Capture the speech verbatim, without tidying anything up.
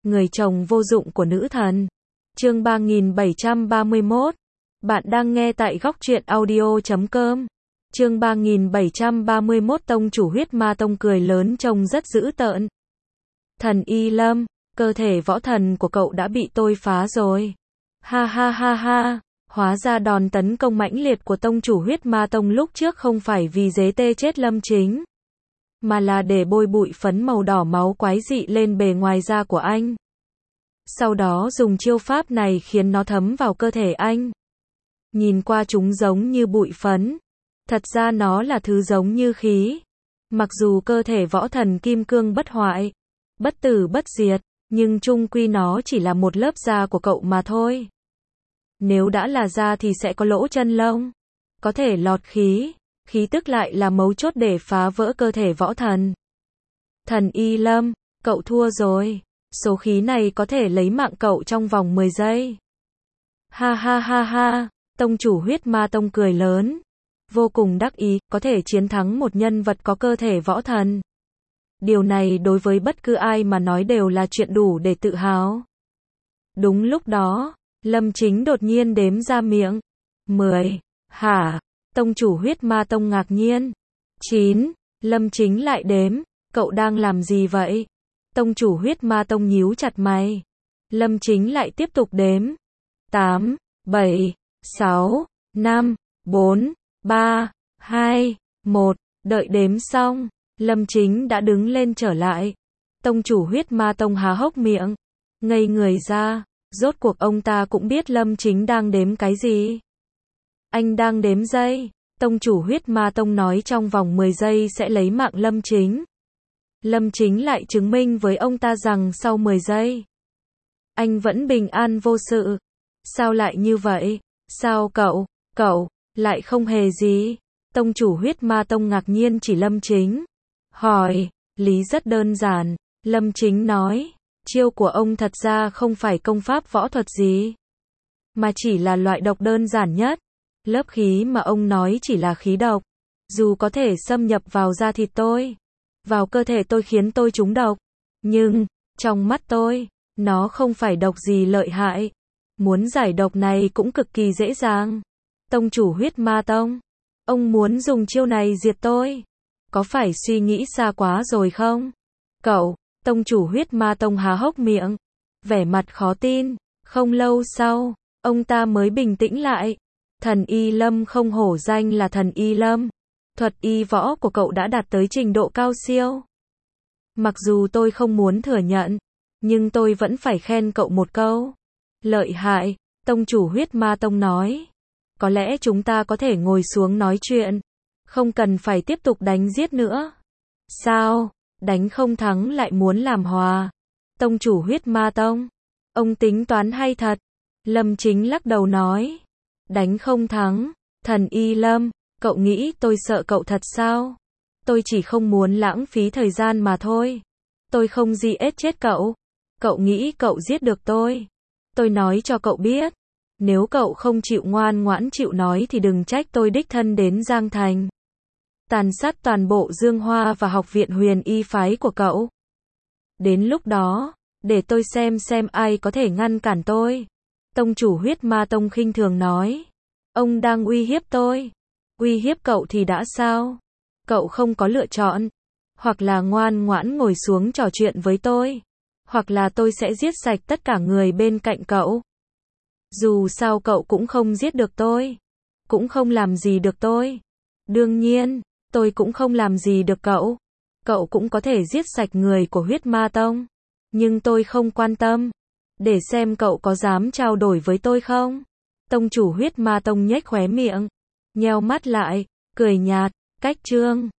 người chồng vô dụng của nữ thần. Chương ba nghìn bảy trăm ba mươi mốt. Bạn đang nghe tại góc truyện audio chấm com. Chương ba nghìn bảy trăm ba mươi mốt. Tông chủ huyết ma tông cười lớn trông rất dữ tợn. Thần Y Lâm, cơ thể võ thần của cậu đã bị tôi phá rồi. Ha ha ha ha. Hóa ra đòn tấn công mãnh liệt của tông chủ huyết ma tông lúc trước không phải vì dế tê chết Lâm Chính, mà là để bôi bụi phấn màu đỏ máu quái dị lên bề ngoài da của anh. Sau đó dùng chiêu pháp này khiến nó thấm vào cơ thể anh. Nhìn qua chúng giống như bụi phấn. Thật ra nó là thứ giống như khí. Mặc dù cơ thể võ thần kim cương bất hoại, bất tử bất diệt, nhưng chung quy nó chỉ là một lớp da của cậu mà thôi. Nếu đã là da thì sẽ có lỗ chân lông, có thể lọt khí, khí tức lại là mấu chốt để phá vỡ cơ thể võ thần. Thần Y Lâm, cậu thua rồi. Số khí này có thể lấy mạng cậu trong vòng mười giây. Ha ha ha ha, tông chủ huyết ma tông cười lớn, vô cùng đắc ý, có thể chiến thắng một nhân vật có cơ thể võ thần. Điều này đối với bất cứ ai mà nói đều là chuyện đủ để tự hào. Đúng lúc đó, Lâm Chính đột nhiên đếm ra miệng. Mười. Hả? Tông chủ huyết ma tông ngạc nhiên. Chín. Lâm Chính lại đếm. Cậu đang làm gì vậy? Tông chủ huyết ma tông nhíu chặt mày. Lâm Chính lại tiếp tục đếm. Tám. Bảy. Sáu. Năm. Bốn. Ba. Hai. Một. Đợi đếm xong, Lâm Chính đã đứng lên trở lại. Tông chủ huyết ma tông há hốc miệng, ngây người ra. Rốt cuộc ông ta cũng biết Lâm Chính đang đếm cái gì. Anh đang đếm giây. Tông chủ huyết ma tông nói trong vòng mười giây sẽ lấy mạng Lâm Chính. Lâm Chính lại chứng minh với ông ta rằng sau mười giây, anh vẫn bình an vô sự. Sao lại như vậy? Sao cậu, cậu, lại không hề gì? Tông chủ huyết ma tông ngạc nhiên chỉ Lâm Chính. Hỏi, lý rất đơn giản. Lâm Chính nói, chiêu của ông thật ra không phải công pháp võ thuật gì, mà chỉ là loại độc đơn giản nhất. Lớp khí mà ông nói chỉ là khí độc. Dù có thể xâm nhập vào da thịt tôi, vào cơ thể tôi khiến tôi trúng độc, nhưng, trong mắt tôi, nó không phải độc gì lợi hại. Muốn giải độc này cũng cực kỳ dễ dàng. Tông chủ huyết ma tông, ông muốn dùng chiêu này diệt tôi, có phải suy nghĩ xa quá rồi không? Cậu, tông chủ huyết ma tông há hốc miệng, vẻ mặt khó tin. Không lâu sau, ông ta mới bình tĩnh lại. Thần Y Lâm không hổ danh là thần Y Lâm. Thuật y võ của cậu đã đạt tới trình độ cao siêu. Mặc dù tôi không muốn thừa nhận, nhưng tôi vẫn phải khen cậu một câu. Lợi hại, tông chủ huyết ma tông nói. Có lẽ chúng ta có thể ngồi xuống nói chuyện, không cần phải tiếp tục đánh giết nữa. Sao? Đánh không thắng lại muốn làm hòa? Tông chủ huyết ma tông, ông tính toán hay thật. Lâm Chính lắc đầu nói. Đánh không thắng? Thần Y Lâm, cậu nghĩ tôi sợ cậu thật sao? Tôi chỉ không muốn lãng phí thời gian mà thôi. Tôi không gì ết chết cậu. Cậu nghĩ cậu giết được tôi? Tôi nói cho cậu biết, nếu cậu không chịu ngoan ngoãn chịu nói thì đừng trách tôi đích thân đến Giang Thành, tàn sát toàn bộ Dương Hoa và học viện huyền y phái của cậu. Đến lúc đó, để tôi xem xem ai có thể ngăn cản tôi. Tông chủ huyết ma tông khinh thường nói. Ông đang uy hiếp tôi. Uy hiếp cậu thì đã sao? Cậu không có lựa chọn. Hoặc là ngoan ngoãn ngồi xuống trò chuyện với tôi, hoặc là tôi sẽ giết sạch tất cả người bên cạnh cậu. Dù sao cậu cũng không giết được tôi, cũng không làm gì được tôi. Đương nhiên, tôi cũng không làm gì được cậu. Cậu cũng có thể giết sạch người của huyết ma tông, nhưng tôi không quan tâm. Để xem cậu có dám trao đổi với tôi không? Tông chủ huyết ma tông nhếch khóe miệng, nheo mắt lại, cười nhạt. Cách chương